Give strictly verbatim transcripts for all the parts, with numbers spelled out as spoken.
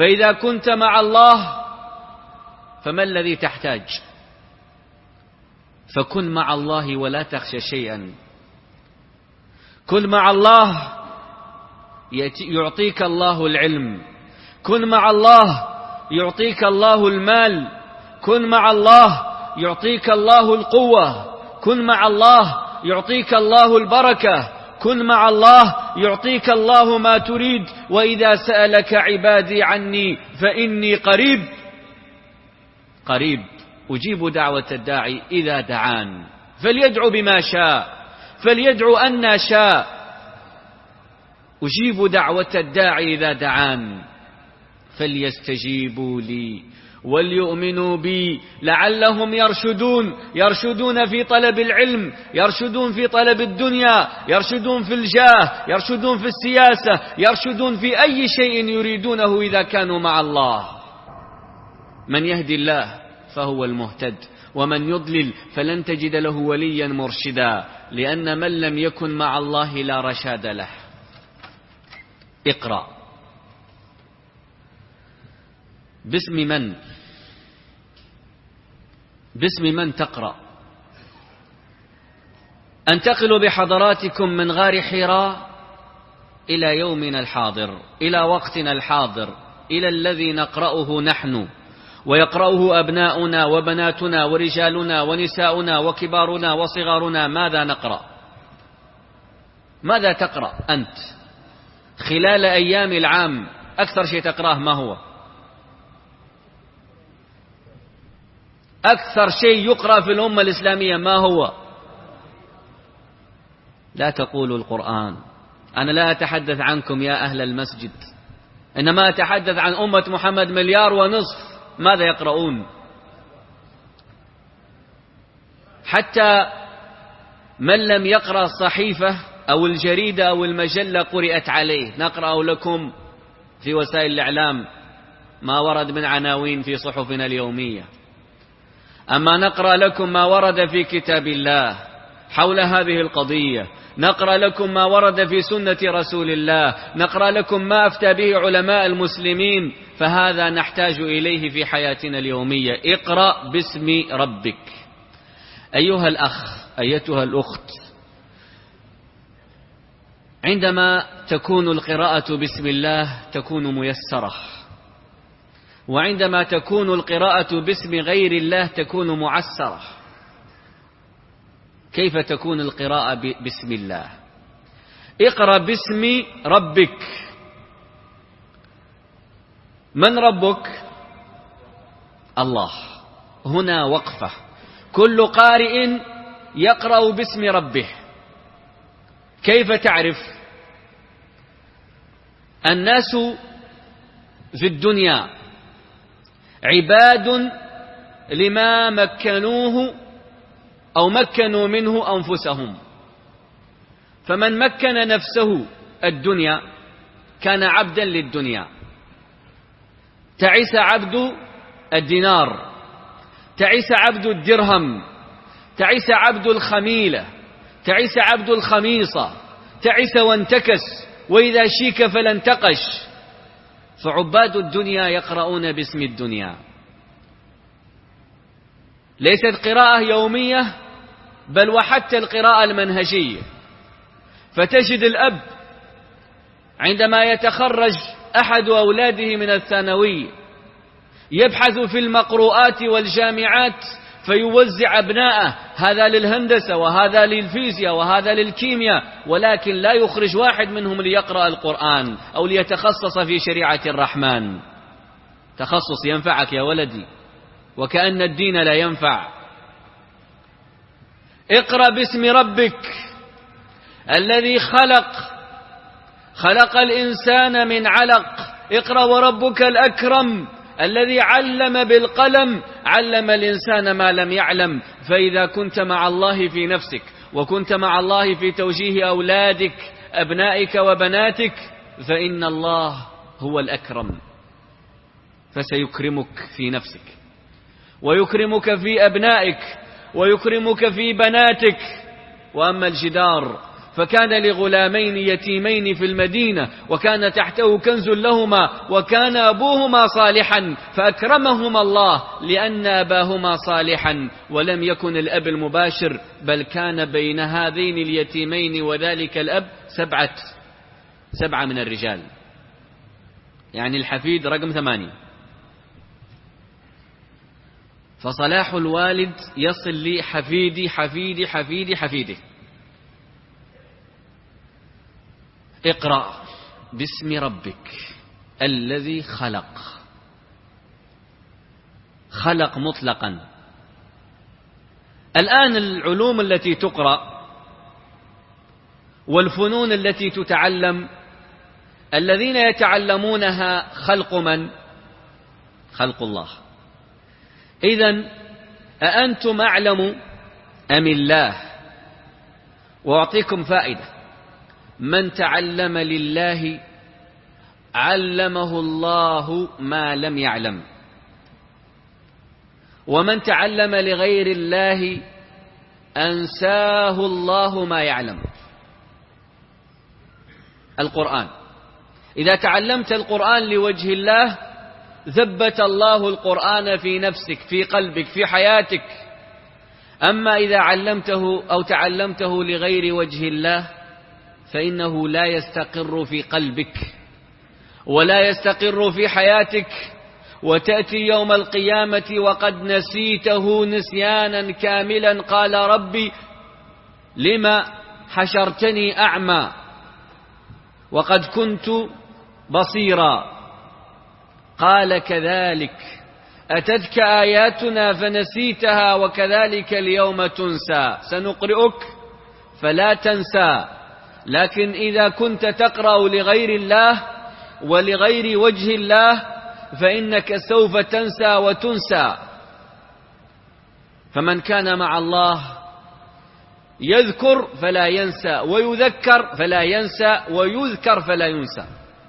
فإذا كنت مع الله فما الذي تحتاج؟ فكن مع الله ولا تخشى شيئا. كن مع الله يعطيك الله العلم، كن مع الله يعطيك الله المال، كن مع الله يعطيك الله القوة، كن مع الله يعطيك الله البركة، كن مع الله يعطيك الله ما تريد. وإذا سألك عبادي عني فإني قريب قريب أجيب دعوة الداعي إذا دعان، فليدعو بما شاء، فليدعو أن شاء، أجيب دعوة الداعي إذا دعان، فليستجيبوا لي وليؤمنوا بي لعلهم يرشدون. يرشدون في طلب العلم، يرشدون في طلب الدنيا، يرشدون في الجاه، يرشدون في السياسة، يرشدون في أي شيء يريدونه إذا كانوا مع الله. من يهدي الله فهو المهتد، ومن يضلل فلن تجد له وليا مرشدا، لأن من لم يكن مع الله لا رشاد له. اقرأ. باسم من؟ باسم من تقرأ؟ أنتقل بحضراتكم من غار حراء إلى يومنا الحاضر، إلى وقتنا الحاضر، إلى الذي نقرأه نحن ويقرأه أبناؤنا وبناتنا ورجالنا ونساؤنا وكبارنا وصغارنا. ماذا نقرأ؟ ماذا تقرأ أنت خلال أيام العام؟ أكثر شيء تقرأه ما هو؟ أكثر شيء يقرأ في الأمة الإسلامية ما هو؟ لا تقولوا القرآن. أنا لا أتحدث عنكم يا أهل المسجد، إنما أتحدث عن أمة محمد مليار ونصف. ماذا يقرؤون؟ حتى من لم يقرأ الصحيفة أو الجريدة أو المجلة قرأت عليه. نقرأ لكم في وسائل الإعلام ما ورد من عناوين في صحفنا اليومية، أما نقرأ لكم ما ورد في كتاب الله حول هذه القضية، نقرأ لكم ما ورد في سنة رسول الله، نقرأ لكم ما أفتى به علماء المسلمين. فهذا نحتاج إليه في حياتنا اليومية. اقرأ باسم ربك. أيها الأخ، أيتها الأخت، عندما تكون القراءة باسم الله تكون ميسرة، وعندما تكون القراءة باسم غير الله تكون معسرة. كيف تكون القراءة باسم الله؟ اقرأ باسم ربك. من ربك؟ الله. هنا وقفة. كل قارئ يقرأ باسم ربه. كيف تعرف؟ الناس في الدنيا عباد لما مكنوه أو مكنوا منه أنفسهم، فمن مكن نفسه الدنيا كان عبدا للدنيا. تعس عبد الدينار، تعس عبد الدرهم، تعس عبد الخميلة، تعس عبد الخميصة، تعس وانتكس، وإذا شيك فلا انتقش. فعباد الدنيا يقرؤون باسم الدنيا. ليست قراءة يومية، بل وحتى القراءة المنهجية. فتجد الأب عندما يتخرج أحد أولاده من الثانوي يبحث في المقروءات والجامعات فيوزع أبناءه، هذا للهندسة وهذا للفيزياء وهذا للكيمياء، ولكن لا يخرج واحد منهم ليقرأ القرآن أو ليتخصص في شريعة الرحمن. تخصص ينفعك يا ولدي، وكأن الدين لا ينفع. اقرأ باسم ربك الذي خلق خلق الإنسان من علق. اقرأ وربك الأكرم الذي علم بالقلم، علم الإنسان ما لم يعلم. فإذا كنت مع الله في نفسك، وكنت مع الله في توجيه أولادك أبنائك وبناتك، فإن الله هو الأكرم، فسيكرمك في نفسك، ويكرمك في أبنائك، ويكرمك في بناتك. وأما الجدار فكان لغلامين يتيمين في المدينة وكان تحته كنز لهما وكان أبوهما صالحا فأكرمهما الله لأن أباهما صالحا ولم يكن الأب المباشر بل كان بين هذين اليتيمين وذلك الأب سبعة سبعة من الرجال، يعني الحفيد رقم ثمانية. فصلاح الوالد يصل لي حفيدي حفيدي حفيدي حفيدي. اقرأ باسم ربك الذي خلق. خلق مطلقا. الآن العلوم التي تقرأ والفنون التي تتعلم الذين يتعلمونها خلق من؟ خلق الله. إذن أأنتم أعلم أم الله؟ وأعطيكم فائدة: من تعلم لله علمه الله ما لم يعلم، ومن تعلم لغير الله أنساه الله ما يعلم. القرآن، إذا تعلمت القرآن لوجه الله ثبت الله القرآن في نفسك في قلبك في حياتك. أما إذا علمته أو تعلمته لغير وجه الله فإنه لا يستقر في قلبك ولا يستقر في حياتك، وتأتي يوم القيامة وقد نسيته نسيانا كاملا. قال ربي لما حشرتني أعمى وقد كنت بصيرا؟ قال كذلك أتتك آياتنا فنسيتها وكذلك اليوم تنسى. سنقرئك فلا تنسى، لكن إذا كنت تقرأ لغير الله ولغير وجه الله فإنك سوف تنسى وتنسى. فمن كان مع الله يذكر فلا ينسى، ويذكر فلا ينسى، ويذكر فلا ينسى.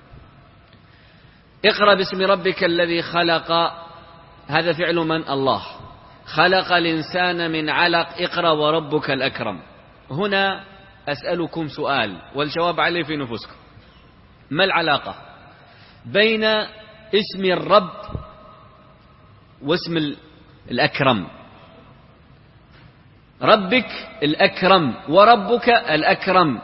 اقرأ باسم ربك الذي خلق، هذا فعل من؟ الله. خلق الإنسان من علق. اقرأ وربك الأكرم. هنا أسألكم سؤال والجواب عليه في نفوسكم: ما العلاقة بين اسم الرب واسم الأكرم؟ ربك الأكرم وربك الأكرم.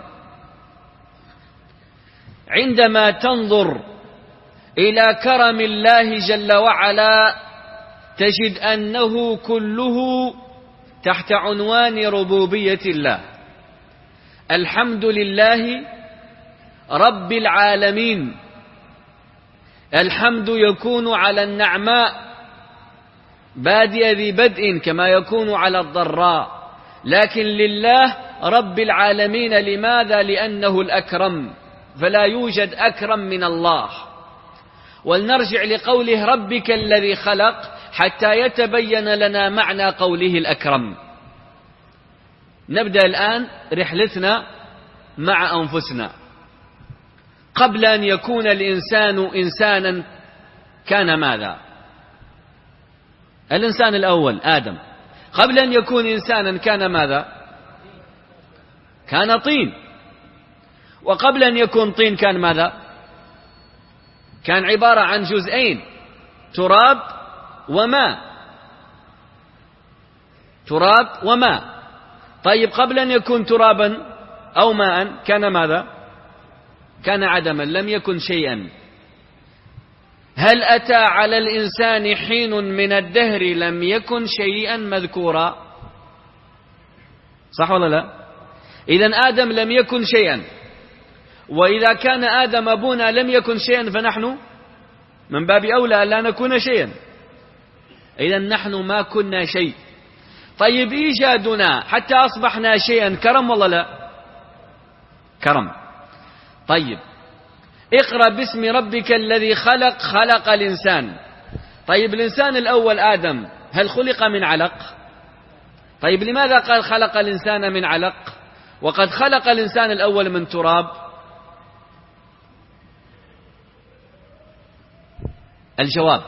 عندما تنظر إلى كرم الله جل وعلا تجد أنه كله تحت عنوان ربوبية الله. الحمد لله رب العالمين. الحمد يكون على النعماء بادئ ذي بدء كما يكون على الضراء، لكن لله رب العالمين. لماذا؟ لأنه الأكرم، فلا يوجد أكرم من الله. ولنرجع لقوله ربك الذي خلق حتى يتبين لنا معنى قوله الأكرم. نبدأ الآن رحلتنا مع أنفسنا. قبل أن يكون الإنسان إنسانا كان ماذا؟ الإنسان الأول آدم قبل أن يكون إنسانا كان ماذا؟ كان طين. وقبل أن يكون طين كان ماذا؟ كان عبارة عن جزئين: تراب وماء. تراب وماء. طيب قبل أن يكون ترابا أو ماء كان ماذا؟ كان عدما، لم يكن شيئا. هل أتى على الإنسان حين من الدهر لم يكن شيئا مذكورا؟ صح ولا لا؟ إذن آدم لم يكن شيئا، وإذا كان آدم أبونا لم يكن شيئا فنحن من باب أولى أن لا نكون شيئا. إذن نحن ما كنا شيء. طيب إيجادنا حتى أصبحنا شيئا كرم ولا لا؟ كرم. طيب اقرأ باسم ربك الذي خلق. خلق الإنسان. طيب الإنسان الأول آدم هل خلق من علق؟ طيب لماذا قال خلق الإنسان من علق وقد خلق الإنسان الأول من تراب؟ الجواب: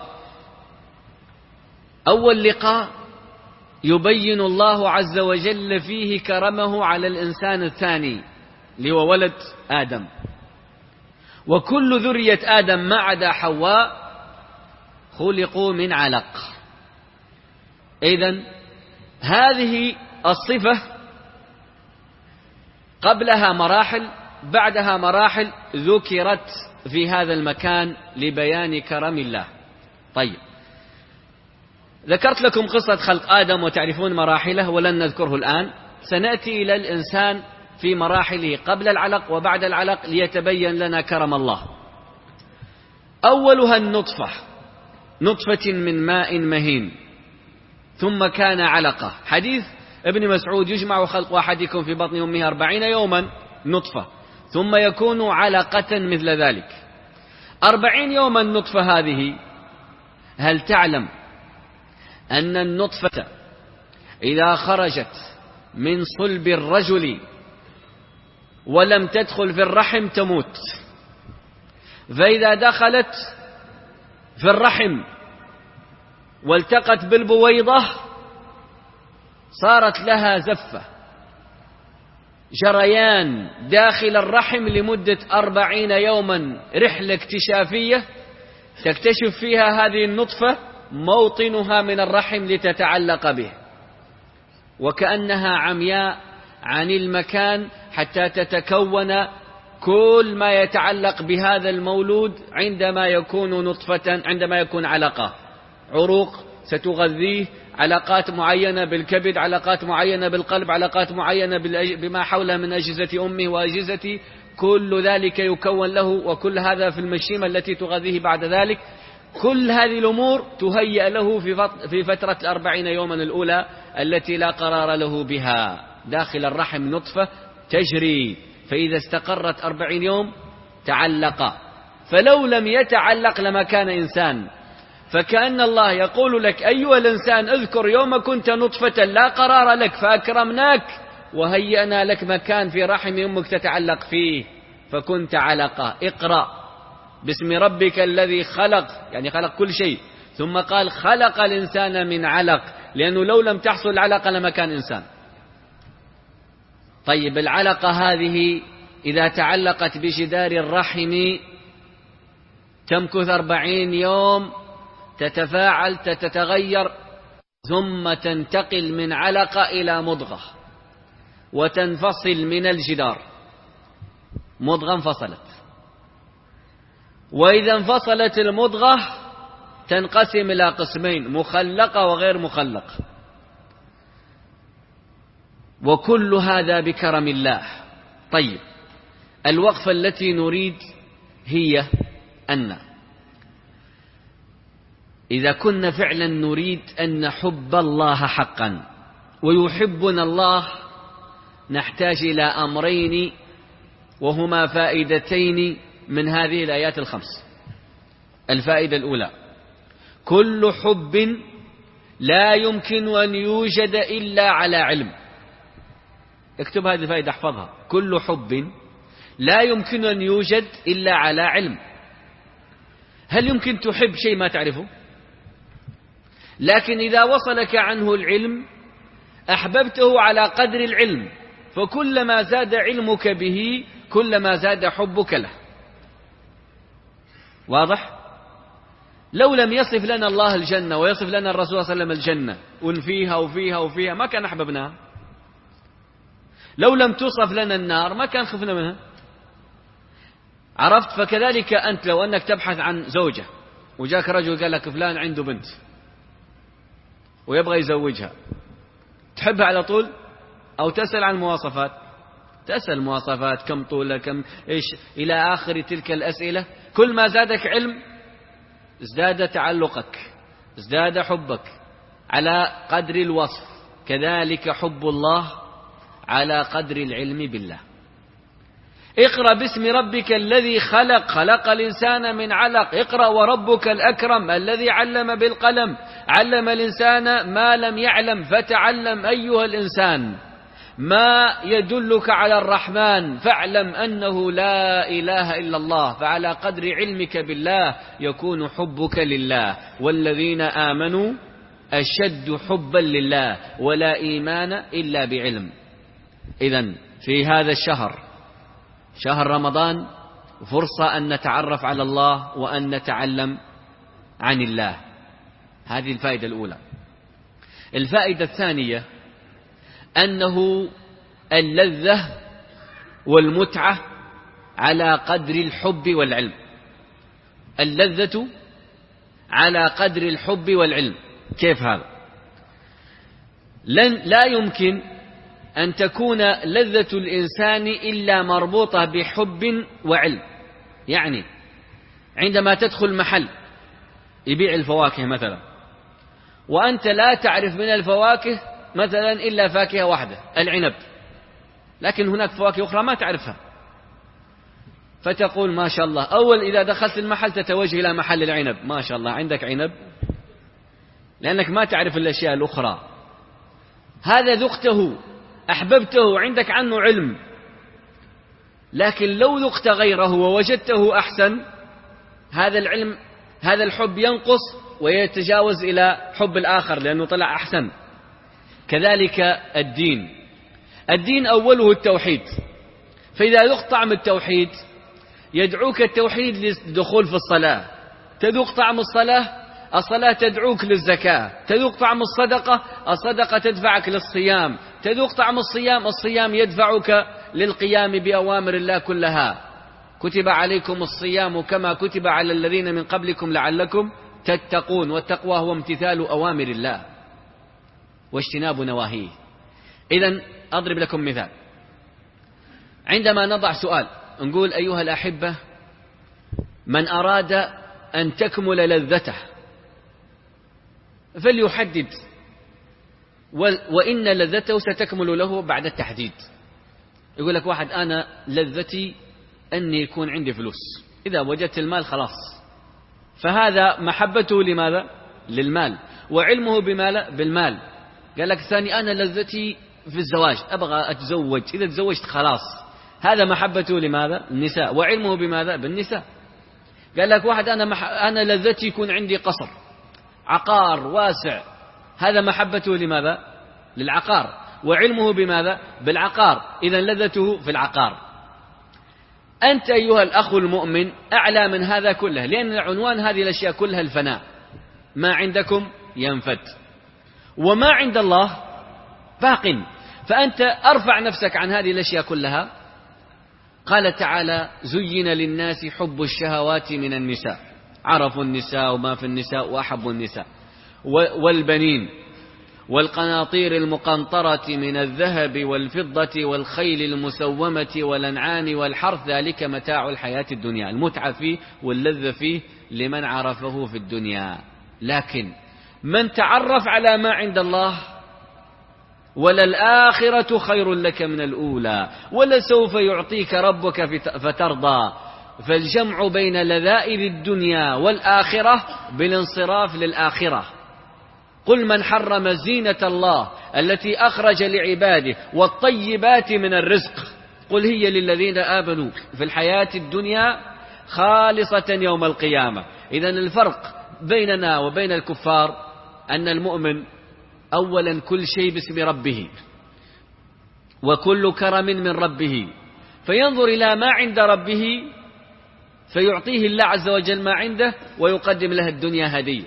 أول لقاء يبين الله عز وجل فيه كرمه على الإنسان الثاني. اللي هو ولد آدم. وكل ذرية آدم ما عدا حواء خلقوا من علق. إذن هذه الصفة قبلها مراحل، بعدها مراحل ذكرت في هذا المكان لبيان كرم الله. طيب، ذكرت لكم قصة خلق آدم وتعرفون مراحله ولن نذكره الآن. سنأتي إلى الإنسان في مراحله قبل العلق وبعد العلق ليتبين لنا كرم الله. أولها النطفة، نطفة من ماء مهين ثم كان علقة. حديث ابن مسعود: يجمع خلق أحدكم في بطن أمه أربعين يوما نطفة ثم يكون علقة مثل ذلك. أربعين يوما النطفة هذه، هل تعلم أن النطفة إذا خرجت من صلب الرجل ولم تدخل في الرحم تموت، فإذا دخلت في الرحم والتقت بالبويضة صارت لها زفة، جريان داخل الرحم لمدة أربعين يوما، رحلة اكتشافية تكتشف فيها هذه النطفة موطنها من الرحم لتتعلق به، وكأنها عمياء عن المكان حتى تتكون كل ما يتعلق بهذا المولود عندما يكون نطفة، عندما يكون علقة، عروق ستغذيه، علاقات معينة بالكبد، علاقات معينة بالقلب، علاقات معينة بما حوله من أجهزة أمه وأجهزة، كل ذلك يكون له، وكل هذا في المشيمة التي تغذيه بعد ذلك. كل هذه الأمور تهيأ له في فترة الأربعين يوما الأولى التي لا قرار له بها. داخل الرحم نطفة تجري، فإذا استقرت أربعين يوم تعلق، فلو لم يتعلق لما كان إنسان. فكأن الله يقول لك: أيها الإنسان، اذكر يوم كنت نطفة لا قرار لك فأكرمناك وهيئنا لك مكان في رحم أمك تتعلق فيه فكنت علقة. اقرأ باسم ربك الذي خلق، يعني خلق كل شيء، ثم قال خلق الإنسان من علق، لأنه لو لم تحصل علقة لما كان إنسان. طيب، العلقة هذه إذا تعلقت بجدار الرحم تمكث أربعين يوم، تتفاعل، تتغير، ثم تنتقل من علقة إلى مضغة وتنفصل من الجدار. مضغة انفصلت، وإذا انفصلت المضغة تنقسم إلى قسمين: مخلقة وغير مخلقة. وكل هذا بكرم الله. طيب، الوقفة التي نريد هي أن إذا كنا فعلا نريد أن نحب الله حقا ويحبنا الله، نحتاج إلى أمرين وهما فائدتين من هذه الآيات الخمس. الفائدة الأولى: كل حب لا يمكن أن يوجد إلا على علم. اكتب هذه الفائدة، احفظها: كل حب لا يمكن أن يوجد إلا على علم. هل يمكن تحب شيء ما تعرفه؟ لكن إذا وصلك عنه العلم أحببته على قدر العلم، فكلما زاد علمك به كلما زاد حبك له. واضح؟ لو لم يصف لنا الله الجنة ويصف لنا الرسول صلى الله عليه وسلم الجنة وفيها وفيها وفيها ما كان أحببناها. لو لم توصف لنا النار ما كان خفنا منها. عرفت؟ فكذلك أنت لو أنك تبحث عن زوجة وجاك رجل قال لك فلان عنده بنت ويبغى يزوجها، تحبها على طول أو تسأل عن المواصفات؟ تسأل مواصفات، كم طولها، كم إيش، إلى آخر تلك الأسئلة. كل ما زادك علم ازداد تعلقك، ازداد حبك على قدر الوصف. كذلك حب الله على قدر العلم بالله. اقرأ باسم ربك الذي خلق، خلق الإنسان من علق. اقرأ وربك الأكرم الذي علم بالقلم، علم الإنسان ما لم يعلم، فتعلم أيها الإنسان ما يدلك على الرحمن، فاعلم أنه لا إله إلا الله. فعلى قدر علمك بالله يكون حبك لله. والذين آمنوا أشد حبا لله، ولا إيمان إلا بعلم. إذن في هذا الشهر شهر رمضان فرصة أن نتعرف على الله وأن نتعلم عن الله. هذه الفائدة الأولى. الفائدة الثانية أنه اللذة والمتعة على قدر الحب والعلم. اللذة على قدر الحب والعلم. كيف هذا؟ لن لا يمكن أن تكون لذة الإنسان إلا مربوطة بحب وعلم. يعني عندما تدخل محل يبيع الفواكه مثلا، وأنت لا تعرف من الفواكه مثلا إلا فاكهة واحدة العنب، لكن هناك فواكه أخرى ما تعرفها، فتقول ما شاء الله. أول إذا دخلت المحل تتوجه إلى محل العنب، ما شاء الله عندك عنب، لأنك ما تعرف الأشياء الأخرى. هذا ذقته أحببته عندك عنه علم، لكن لو ذقت غيره ووجدته أحسن، هذا العلم هذا الحب ينقص ويتجاوز إلى حب الآخر لأنه طلع أحسن. كذلك الدين الدين أوله التوحيد، فإذا ذقت طعم التوحيد يدعوك التوحيد للدخول في الصلاة، تذوق طعم الصلاة، الصلاة تدعوك للزكاة، تذوق طعم الصدقة، الصدقة تدفعك للصيام، تذوق طعم الصيام، الصيام يدفعك للقيام بأوامر الله كلها. كتب عليكم الصيام كما كتب على الذين من قبلكم لعلكم تتقون، والتقوى هو امتثال أوامر الله واجتناب نواهيه. إذن أضرب لكم مثال. عندما نضع سؤال نقول أيها الأحبة، من أراد أن تكمل لذته فليحدد، وإن لذته ستكمل له بعد التحديد. يقول لك واحد أنا لذتي أني يكون عندي فلوس، إذا وجدت المال خلاص، فهذا محبته لماذا؟ للمال، وعلمه بمال بالمال. قال لك الثاني أنا لذتي في الزواج، أبغى أتزوج، إذا تزوجت خلاص، هذا محبته لماذا؟ النساء، وعلمه بماذا؟ بالنساء. قال لك واحد أنا مح... أنا لذتي يكون عندي قصر، عقار واسع، هذا محبته لماذا؟ للعقار، وعلمه بماذا؟ بالعقار، إذا لذته في العقار. أنت أيها الأخ المؤمن أعلى من هذا كله، لأن عنوان هذه الأشياء كلها الفناء. ما عندكم ينفد، وما عند الله باق، فأنت أرفع نفسك عن هذه الأشياء كلها. قال تعالى: زين للناس حب الشهوات من النساء، عرفوا النساء وما في النساء وأحبوا النساء، والبنين والقناطير المقنطرة من الذهب والفضة والخيل المسومة والأنعام والحرث، ذلك متاع الحياة الدنيا. المتعة فيه واللذة فيه لمن عرفه في الدنيا، لكن من تعرف على ما عند الله، وللآخرة خير لك من الأولى ولسوف يعطيك ربك فترضى. فالجمع بين لذائذ الدنيا والآخرة بالانصراف للآخرة. قل من حرم زينة الله التي أخرج لعباده والطيبات من الرزق، قل هي للذين آمنوا في الحياة الدنيا خالصة يوم القيامة. إذن الفرق بيننا وبين الكفار أن المؤمن أولا كل شيء باسم ربه، وكل كرم من ربه، فينظر إلى ما عند ربه فيعطيه الله عز وجل ما عنده ويقدم له الدنيا هدية.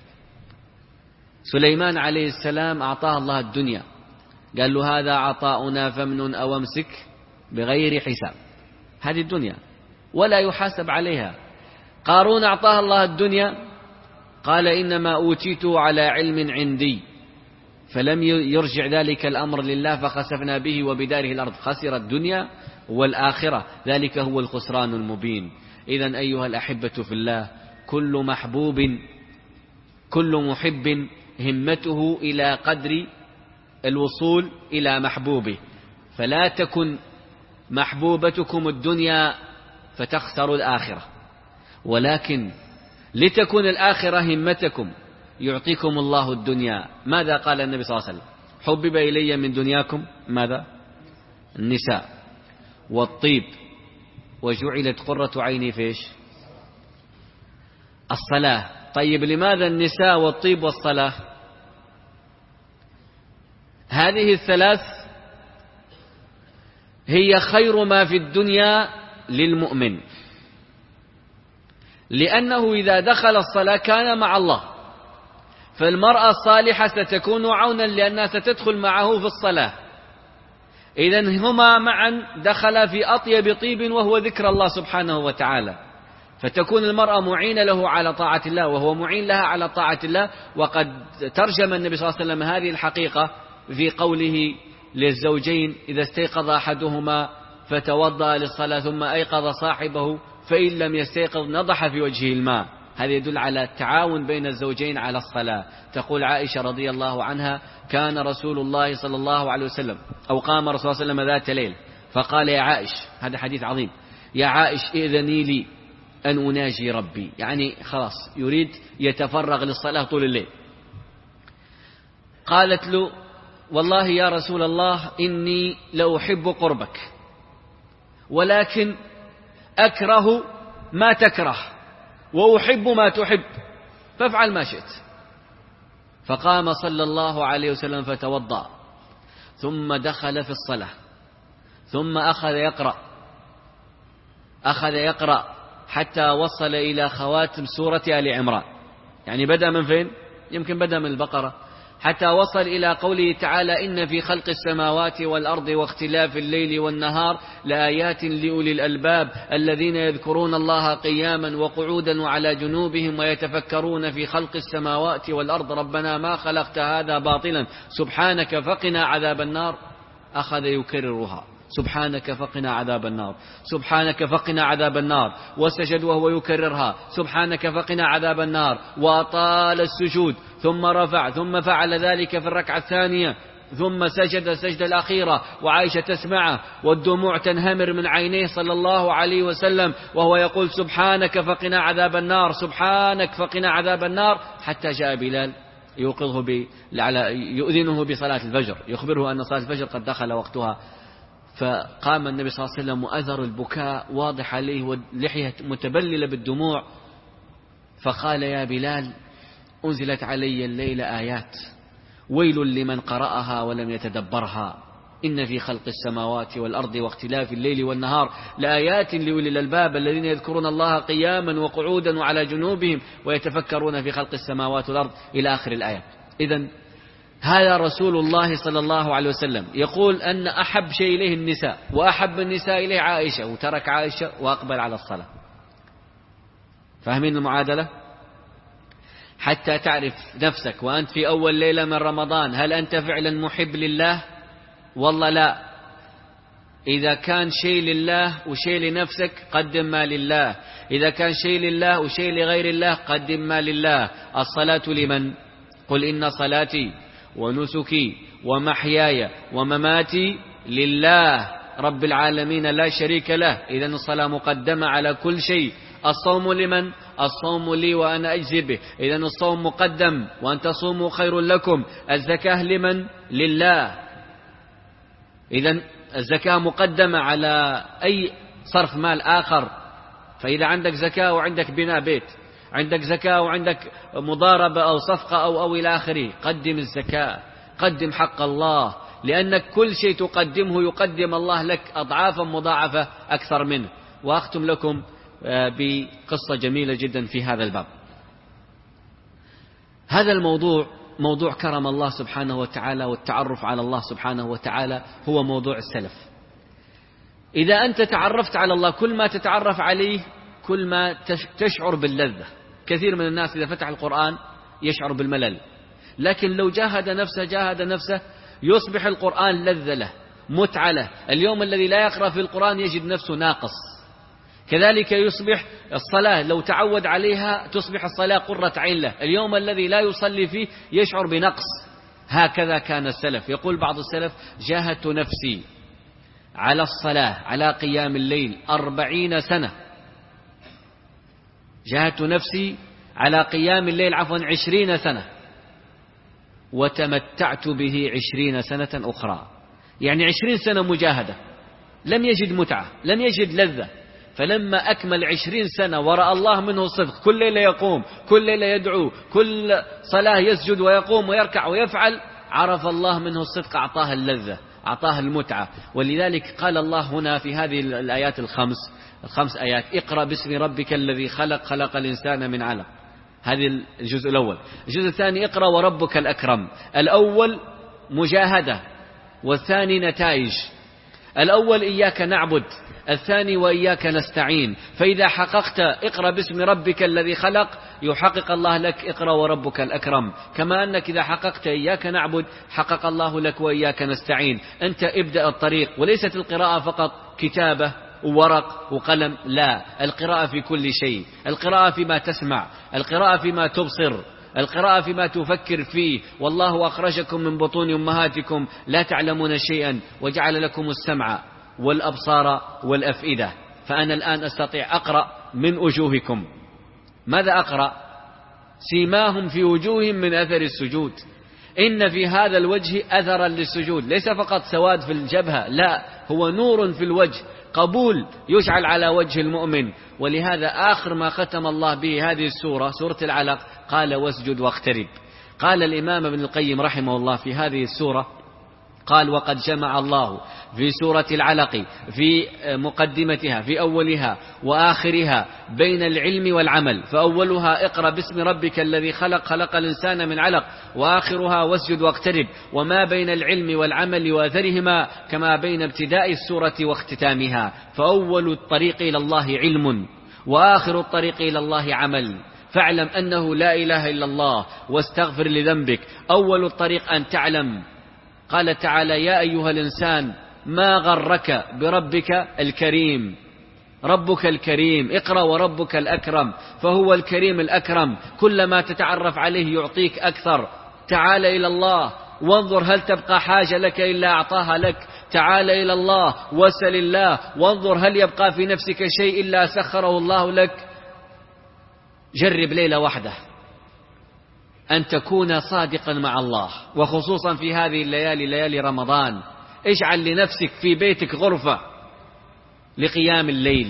سليمان عليه السلام أعطاه الله الدنيا، قال له هذا عطاؤنا فامنن أو امسك بغير حساب، هذه الدنيا ولا يحاسب عليها. قارون أعطاه الله الدنيا، قال إنما أوتيته على علم عندي، فلم يرجع ذلك الأمر لله فخسفنا به وبداره الأرض، خسر الدنيا والآخرة، ذلك هو الخسران المبين. إذن أيها الأحبة في الله، كل محبوب كل محب همته إلى قدر الوصول إلى محبوبه، فلا تكن محبوبتكم الدنيا فتخسروا الآخرة، ولكن لتكن الآخرة همتكم يعطيكم الله الدنيا. ماذا قال النبي صلى الله عليه وسلم؟ حبب إلي من دنياكم ماذا؟ النساء والطيب، وجعلت قرة عيني فيش؟ الصلاة. طيب لماذا النساء والطيب والصلاة؟ هذه الثلاث هي خير ما في الدنيا للمؤمن، لأنه إذا دخل الصلاة كان مع الله، فالمرأة الصالحة ستكون عونا لأنها ستدخل معه في الصلاة. إذن هما معا دخلا في أطيب طيب وهو ذكر الله سبحانه وتعالى، فتكون المرأة معينة له على طاعة الله وهو معين لها على طاعة الله. وقد ترجم النبي صلى الله عليه وسلم هذه الحقيقة في قوله للزوجين: إذا استيقظ أحدهما فتوضأ للصلاة ثم أيقظ صاحبه فإن لم يستيقظ نضح في وجهه الماء. هذا يدل على التعاون بين الزوجين على الصلاة. تقول عائشة رضي الله عنها: كان رسول الله صلى الله عليه وسلم أو قام رسول الله صلى الله عليه وسلم ذات ليل فقال: يا عائش، هذا حديث عظيم، يا عائش إذني لي أن أناجي ربي، يعني خلاص يريد يتفرغ للصلاة طول الليل. قالت له: والله يا رسول الله إني لأحب قربك ولكن أكره ما تكره وأحب ما تحب، فافعل ما شئت. فقام صلى الله عليه وسلم فتوضأ ثم دخل في الصلاة ثم أخذ يقرأ أخذ يقرأ حتى وصل إلى خواتم سورة آل عمران، يعني بدأ من فين؟ يمكن بدأ من البقرة، حتى وصل إلى قوله تعالى: إن في خلق السماوات والأرض واختلاف الليل والنهار لآيات لأولي الألباب الذين يذكرون الله قياما وقعودا وعلى جنوبهم ويتفكرون في خلق السماوات والأرض ربنا ما خلقت هذا باطلا سبحانك فقنا عذاب النار. أخذ يكررها: سبحانك فقنا عذاب النار، سبحانك فقنا عذاب النار، وسجد وهو يكررها: سبحانك فقنا عذاب النار، وأطال السجود ثم رفع ثم فعل ذلك في الركعة الثانية ثم سجد السجدة الأخيرة وعائشة تسمعه والدموع تنهمر من عينيه صلى الله عليه وسلم وهو يقول: سبحانك فقنا عذاب النار، سبحانك فقنا عذاب النار، حتى جاء بلال يوقظه ب... يؤذنه بصلاة الفجر، يخبره أن صلاة الفجر قد دخل وقتها. فقام النبي صلى الله عليه وسلم وأثر البكاء واضح عليه ولحية متبللة بالدموع، فقال: يا بلال، أنزلت علي الليل آيات ويل لمن قرأها ولم يتدبرها، إن في خلق السماوات والأرض واختلاف الليل والنهار لآيات لأولي الألباب الذين يذكرون الله قياما وقعودا وعلى جنوبهم ويتفكرون في خلق السماوات والأرض إلى آخر الآيات. إذن هذا رسول الله صلى الله عليه وسلم يقول أن أحب شيء إليه النساء وأحب النساء إليه عائشة، وترك عائشة وأقبل على الصلاة. فاهمين المعادلة؟ حتى تعرف نفسك وأنت في أول ليلة من رمضان، هل أنت فعلا محب لله والله لا؟ إذا كان شيء لله وشيء لنفسك قدم ما لله، إذا كان شيء لله وشيء لغير الله قدم ما لله. الصلاة لمن؟ قل إن صلاتي ونسكي ومحياي ومماتي لله رب العالمين لا شريك له. إذن الصلاة مقدمة على كل شيء. الصوم لمن؟ الصوم لي وأنا أجزي به، إذن الصوم مقدم، وأن تصوموا خير لكم. الزكاة لمن؟ لله، إذن الزكاة مقدمة على أي صرف مال آخر. فإذا عندك زكاة وعندك بناء بيت، عندك زكاة وعندك مضاربة أو صفقة أو أو إلى آخره، قدم الزكاة، قدم حق الله، لأنك كل شيء تقدمه يقدم الله لك أضعافا مضاعفة أكثر منه. وأختم لكم بقصة جميلة جدا في هذا الباب. هذا الموضوع موضوع كرم الله سبحانه وتعالى والتعرف على الله سبحانه وتعالى هو موضوع السلف. إذا أنت تعرفت على الله، كل ما تتعرف عليه كل ما تشعر باللذة. كثير من الناس إذا فتح القرآن يشعر بالملل، لكن لو جاهد نفسه جاهد نفسه يصبح القرآن لذة له، متعة له. اليوم الذي لا يقرأ في القرآن يجد نفسه ناقص. كذلك يصبح الصلاة لو تعود عليها تصبح الصلاة قرة عين له. اليوم الذي لا يصلي فيه يشعر بنقص. هكذا كان السلف. يقول بعض السلف: جاهدت نفسي على الصلاة على قيام الليل أربعين سنة، جاهدت نفسي على قيام الليل عفوا عشرين سنة، وتمتعت به عشرين سنة أخرى. يعني عشرين سنة مجاهدة، لم يجد متعة، لم يجد لذة. فلما أكمل عشرين سنة ورأى الله منه الصدق، كل ليلة يقوم، كل ليلة يدعو، كل صلاة يسجد ويقوم ويركع ويفعل، عرف الله منه الصدق، أعطاه اللذة، أعطاه المتعة. ولذلك قال الله هنا في هذه الآيات الخمس الخمس آيات: اقرأ باسم ربك الذي خلق خلق الإنسان من علق. هذه الجزء الأول. الجزء الثاني: اقرأ وربك الأكرم. الأول مجاهدة، والثاني نتائج. الأول إياك نعبد، الثاني وإياك نستعين. فإذا حققت اقرأ باسم ربك الذي خلق يحقق الله لك اقرأ وربك الأكرم، كما أنك إذا حققت إياك نعبد حقق الله لك وإياك نستعين. أنت ابدأ الطريق. وليست القراءة فقط كتابة وورق وقلم، لا، القراءة في كل شيء. القراءة فيما تسمع، القراءة فيما تبصر، القراءة فيما تفكر فيه. والله أخرجكم من بطون أمهاتكم لا تعلمون شيئا وجعل لكم السمع والأبصار والأفئدة. فأنا الآن أستطيع أقرأ من وجوهكم. ماذا أقرأ؟ سيماهم في وجوههم من أثر السجود. إن في هذا الوجه أثرا للسجود، ليس فقط سواد في الجبهة، لا، هو نور في الوجه، قبول يشعل على وجه المؤمن. ولهذا آخر ما ختم الله به هذه السورة، سورة العلق، قال: واسجد واقترب. قال الإمام ابن القيم رحمه الله في هذه السورة، قال: وقد جمع الله في سورة العلق في مقدمتها في أولها وآخرها بين العلم والعمل. فأولها اقرأ باسم ربك الذي خلق خلق الإنسان من علق، وآخرها واسجد واقترب، وما بين العلم والعمل وأثرهما كما بين ابتداء السورة واختتامها. فأول الطريق إلى الله علم، وآخر الطريق إلى الله عمل. فاعلم أنه لا إله إلا الله واستغفر لذنبك. أول الطريق أن تعلم. قال تعالى: يا أيها الإنسان ما غرك بربك الكريم. ربك الكريم، اقرأ وربك الأكرم، فهو الكريم الأكرم، كلما تتعرف عليه يعطيك أكثر. تعال إلى الله وانظر هل تبقى حاجة لك إلا أعطاها لك. تعال إلى الله واسأل الله وانظر هل يبقى في نفسك شيء إلا سخره الله لك. جرب ليلة واحدة أن تكون صادقا مع الله، وخصوصا في هذه الليالي، ليالي رمضان. اجعل لنفسك في بيتك غرفة لقيام الليل.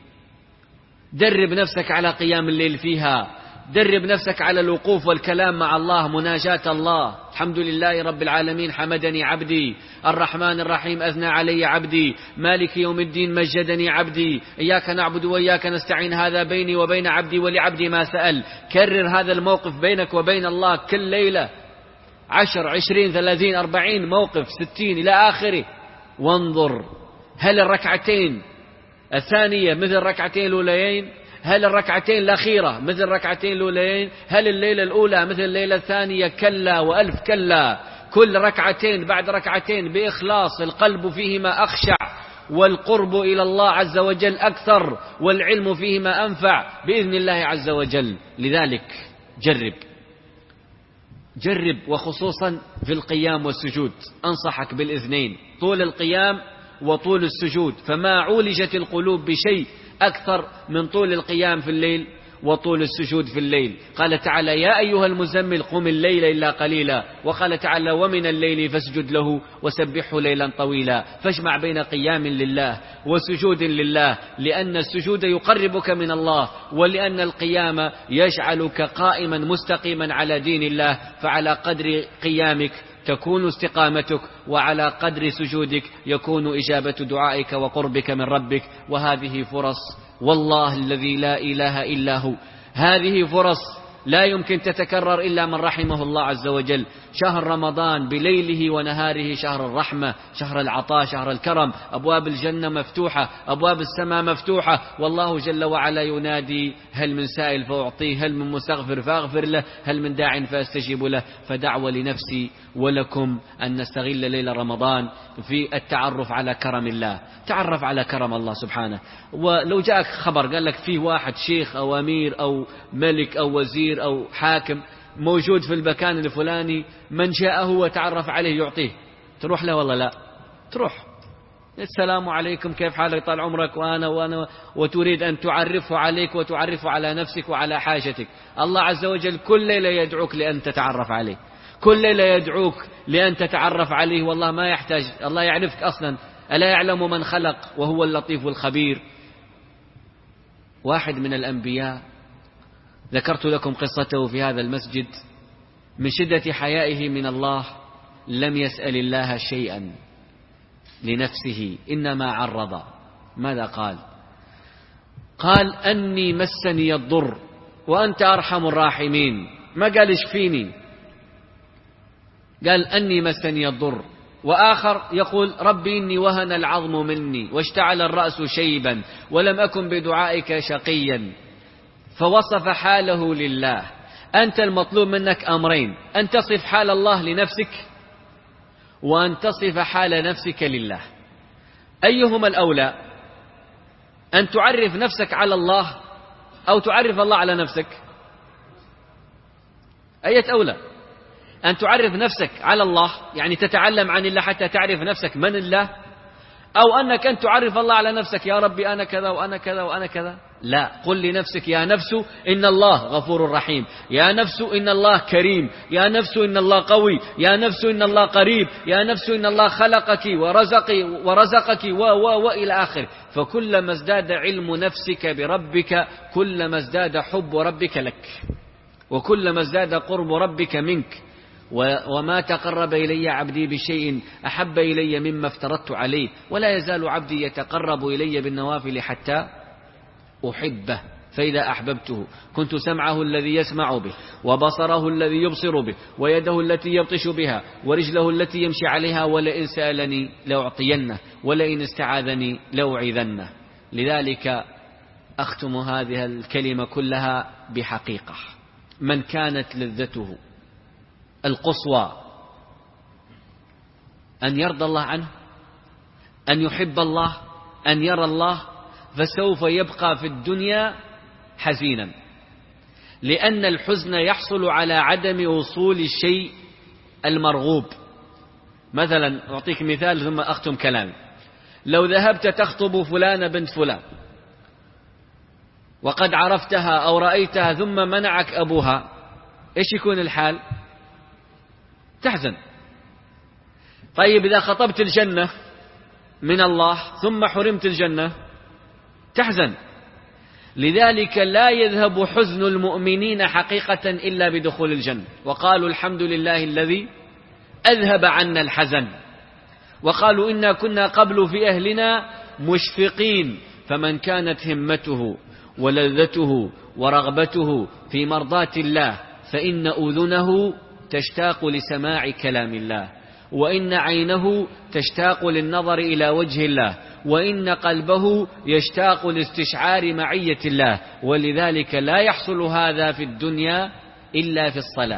درب نفسك على قيام الليل فيها. درب نفسك على الوقوف والكلام مع الله، مناجاة الله. الحمد لله رب العالمين حمدني عبدي، الرحمن الرحيم أثنى علي عبدي، مالك يوم الدين مجدني عبدي، إياك نعبد وإياك نستعين، هذا بيني وبين عبدي ولعبدي ما سأل. كرر هذا الموقف بينك وبين الله كل ليلة، عشر عشرين ثلاثين أربعين موقف، ستين إلى آخره. وانظر هل الركعتين الثانية مثل الركعتين الأوليين؟ هل الركعتين الأخيرة مثل الركعتين الأوليين؟ هل الليلة الأولى مثل الليلة الثانية؟ كلا وألف كلا. كل ركعتين بعد ركعتين بإخلاص، القلب فيهما أخشع، والقرب إلى الله عز وجل أكثر، والعلم فيهما أنفع بإذن الله عز وجل. لذلك جرب جرب وخصوصا في القيام والسجود. أنصحك بالاثنين، طول القيام وطول السجود. فما عولجت القلوب بشيء أكثر من طول القيام في الليل وطول السجود في الليل. قال تعالى: يا أيها المزمل قم الليل إلا قليلا. وقال تعالى: ومن الليل فاسجد له وسبحه ليلا طويلا. فاجمع بين قيام لله وسجود لله، لأن السجود يقربك من الله، ولأن القيام يجعلك قائما مستقيما على دين الله. فعلى قدر قيامك تكون استقامتك، وعلى قدر سجودك يكون إجابة دعائك وقربك من ربك. وهذه فرص، والله الذي لا إله إلا هو، هذه فرص لا يمكن تتكرر إلا من رحمه الله عز وجل. شهر رمضان بليله ونهاره شهر الرحمة، شهر العطاء، شهر الكرم. أبواب الجنة مفتوحة، أبواب السماء مفتوحة، والله جل وعلا ينادي: هل من سائل فأعطيه، هل من مستغفر فأغفر له، هل من داع فأستجيب له. فدعوة لنفسي ولكم أن نستغل ليلة رمضان في التعرف على كرم الله. تعرف على كرم الله سبحانه. ولو جاءك خبر قال لك فيه واحد شيخ أو أمير أو ملك أو وزير أو حاكم موجود في المكان الفلاني، من جاءه وتعرف عليه يعطيه، تروح له والله لا؟ تروح: السلام عليكم، كيف حالك، طال عمرك، وأنا وأنا وتريد أن تعرفه عليك وتعرفه على نفسك وعلى حاجتك. الله عز وجل كل ليلة يدعوك لأن تتعرف عليه، كل ليلة يدعوك لأن تتعرف عليه. والله ما يحتاج، الله يعرفك أصلا. ألا يعلم من خلق وهو اللطيف الخبير. واحد من الأنبياء ذكرت لكم قصته في هذا المسجد، من شدة حيائه من الله لم يسأل الله شيئا، لنفسه إنما عرض. ماذا قال؟ قال أني مسني الضر وأنت أرحم الراحمين. ما قال اشفيني، قال أني مسني الضر. وآخر يقول ربي إني وهن العظم مني واشتعل الرأس شيبا ولم أكن بدعائك شقيا. فوصف حاله لله. أنت المطلوب منك أمرين: أن تصف حال الله لنفسك، وأن تصف حال نفسك لله. أيهما الأولى؟ أن تعرف نفسك على الله أو تعرف الله على نفسك؟ أية أولى؟ أن تعرف نفسك على الله يعني تتعلم عن الله حتى تعرف نفسك من الله، أو أنك أن تعرف الله على نفسك يا ربي أنا كذا وأنا كذا وأنا كذا؟ لا، قل لنفسك يا نفس إن الله غفور رحيم، يا نفس إن الله كريم، يا نفس إن الله قوي، يا نفس إن الله قريب، يا نفس إن الله خلقك ورزق ورزقك و و وإلى آخر. فكلما ازداد علم نفسك بربك كلما ازداد حب ربك لك، وكلما ازداد قرب ربك منك. وما تقرب إلي عبدي بشيء أحب إلي مما افترضت عليه، ولا يزال عبدي يتقرب إلي بالنوافل حتى أحبه، فإذا أحببته كنت سمعه الذي يسمع به، وبصره الذي يبصر به، ويده التي يبطش بها، ورجله التي يمشي عليها، ولئن سألني لأعطينه، ولئن استعاذني لأعيذنه. لذلك أختم هذه الكلمة كلها بحقيقة: من كانت لذته القصوى أن يرضى الله عنه، أن يحب الله، أن يرى الله، فسوف يبقى في الدنيا حزينا، لأن الحزن يحصل على عدم وصول الشيء المرغوب. مثلا أعطيك مثال ثم أختم كلامي: لو ذهبت تخطب فلانة بنت فلان وقد عرفتها أو رأيتها ثم منعك أبوها، إيش يكون الحال؟ تحزن. طيب إذا خطبت الجنة من الله ثم حرمت الجنة تحزن. لذلك لا يذهب حزن المؤمنين حقيقة إلا بدخول الجنة. وقالوا الحمد لله الذي أذهب عنا الحزن، وقالوا إنا كنا قبل في أهلنا مشفقين. فمن كانت همته ولذته ورغبته في مرضاة الله فإن أذنه تشتاق لسماع كلام الله، وإن عينه تشتاق للنظر إلى وجه الله، وإن قلبه يشتاق لاستشعار معية الله. ولذلك لا يحصل هذا في الدنيا إلا في الصلاة.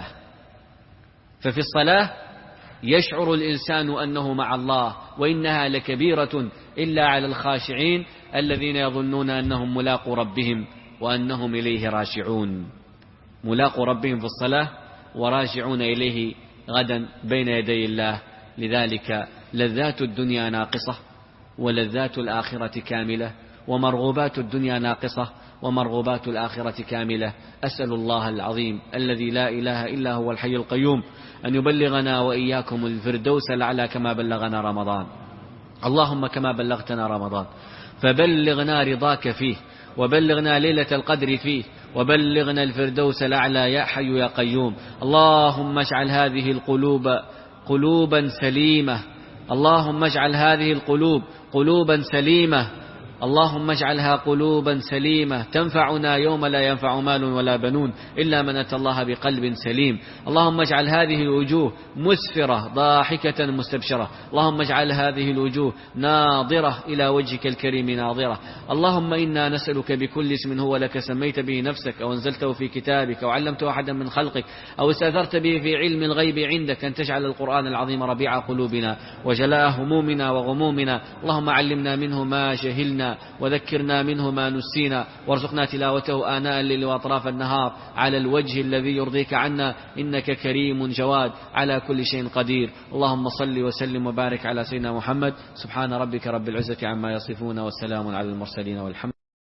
ففي الصلاة يشعر الإنسان أنه مع الله، وإنها لكبيرة إلا على الخاشعين الذين يظنون أنهم ملاقو ربهم وأنهم إليه راجعون. ملاقو ربهم في الصلاة وراجعون إليه غدا بين يدي الله. لذلك لذات الدنيا ناقصة ولذات الآخرة كاملة، ومرغوبات الدنيا ناقصة ومرغوبات الآخرة كاملة. أسأل الله العظيم الذي لا إله إلا هو الحي القيوم أن يبلغنا وإياكم الفردوس الأعلى كما بلغنا رمضان. اللهم كما بلغتنا رمضان فبلغنا رضاك فيه، وبلغنا ليلة القدر فيه، وبلغنا الفردوس الأعلى يا حي يا قيوم. اللهم اجعل هذه القلوب قلوبا سليمة، اللهم اجعل هذه القلوب قلوبا سليمة، اللهم اجعلها قلوبا سليمة تنفعنا يوم لا ينفع مال ولا بنون إلا من أتى الله بقلب سليم. اللهم اجعل هذه الوجوه مسفرة ضاحكة مستبشرة، اللهم اجعل هذه الوجوه ناظرة إلى وجهك الكريم ناظرة. اللهم إنا نسألك بكل اسم هو لك سميت به نفسك أو أنزلته في كتابك أو علمته أحدا من خلقك أو استأثرت به في علم الغيب عندك أن تجعل القرآن العظيم ربيع قلوبنا وجلاء همومنا وغمومنا. اللهم علمنا منه ما جهلنا وذكرنا منه ما نسينا، وارزقنا تلاوته آناء الليل وأطراف النهار على الوجه الذي يرضيك عنا، إنك كريم جواد على كل شيء قدير. اللهم صل وسلم وبارك على سيدنا محمد. سبحان ربك رب العزة عما يصفون، والسلام على المرسلين، والحمد